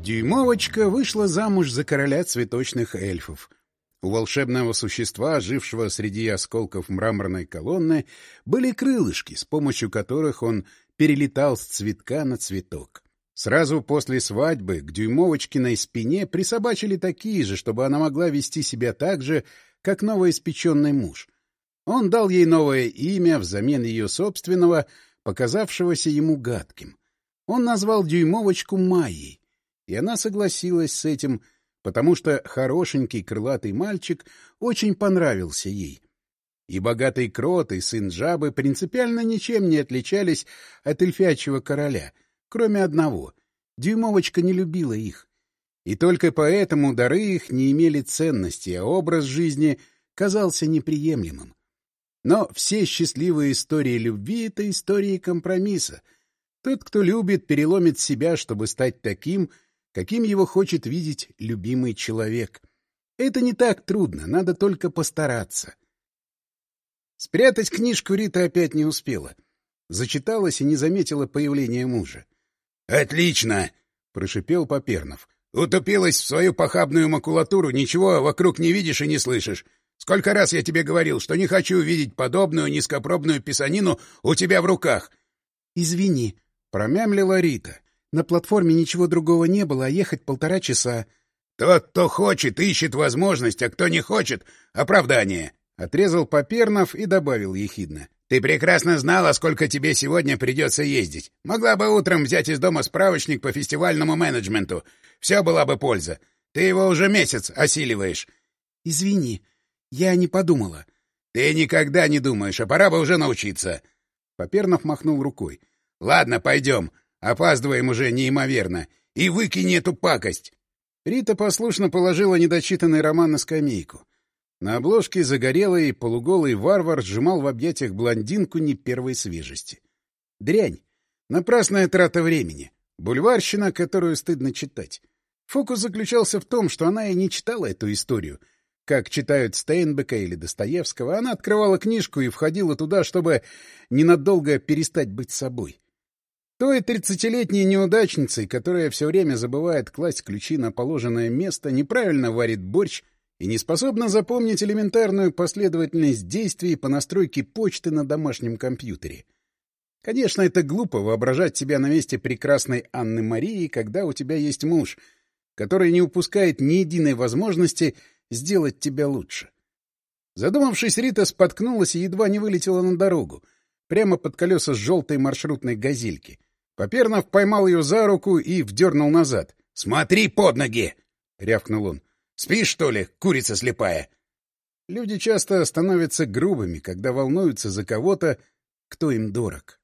Дюймовочка вышла замуж за короля цветочных эльфов. У волшебного существа, жившего среди осколков мраморной колонны, были крылышки, с помощью которых он перелетал с цветка на цветок. Сразу после свадьбы к Дюймовочкиной спине присобачили такие же, чтобы она могла вести себя так же, как новоиспеченный муж. Он дал ей новое имя взамен ее собственного, показавшегося ему гадким. Он назвал Дюймовочку Майей, и она согласилась с этим, потому что хорошенький крылатый мальчик очень понравился ей. И богатый крот, и сын жабы принципиально ничем не отличались от эльфячьего короля, кроме одного — Дюймовочка не любила их. И только поэтому дары их не имели ценности, а образ жизни казался неприемлемым. Но все счастливые истории любви — это истории компромисса. Тот, кто любит, переломит себя, чтобы стать таким, каким его хочет видеть любимый человек. Это не так трудно, надо только постараться. Спрятать книжку Рита опять не успела. Зачиталась и не заметила появления мужа. — Отлично! — прошипел Попернов. — Утупилась в свою похабную макулатуру, ничего вокруг не видишь и не слышишь. Сколько раз я тебе говорил, что не хочу видеть подобную низкопробную писанину у тебя в руках. — Извини, — промямлила Рита. На платформе ничего другого не было, а ехать 1,5 часа. — Тот, кто хочет, ищет возможность, а кто не хочет — оправдание. Отрезал Попернов и добавил ехидно. — Ты прекрасно знала, сколько тебе сегодня придется ездить. Могла бы утром взять из дома справочник по фестивальному менеджменту. Все была бы польза. Ты его уже месяц осиливаешь. — Извини, я не подумала. — Ты никогда не думаешь, а пора бы уже научиться. Попернов махнул рукой. — Ладно, пойдем. Опаздываем уже неимоверно. И выкинь эту пакость. Рита послушно положила недочитанный роман на скамейку. На обложке загорелый полуголый варвар сжимал в объятиях блондинку не первой свежести. Дрянь. Напрасная трата времени. Бульварщина, которую стыдно читать. Фокус заключался в том, что она и не читала эту историю. Как читают Стейнбека или Достоевского, она открывала книжку и входила туда, чтобы ненадолго перестать быть собой. Той 30-летней неудачницей, которая все время забывает класть ключи на положенное место, неправильно варит борщ и не способна запомнить элементарную последовательность действий по настройке почты на домашнем компьютере. Конечно, это глупо воображать себя на месте прекрасной Анны Марии, когда у тебя есть муж, который не упускает ни единой возможности сделать тебя лучше. Задумавшись, Рита споткнулась и едва не вылетела на дорогу, прямо под колеса желтой маршрутной газельки. Попернов поймал ее за руку и вдернул назад. — Смотри под ноги! — рявкнул он. — Спишь, что ли, курица слепая? Люди часто становятся грубыми, когда волнуются за кого-то, кто им дорог.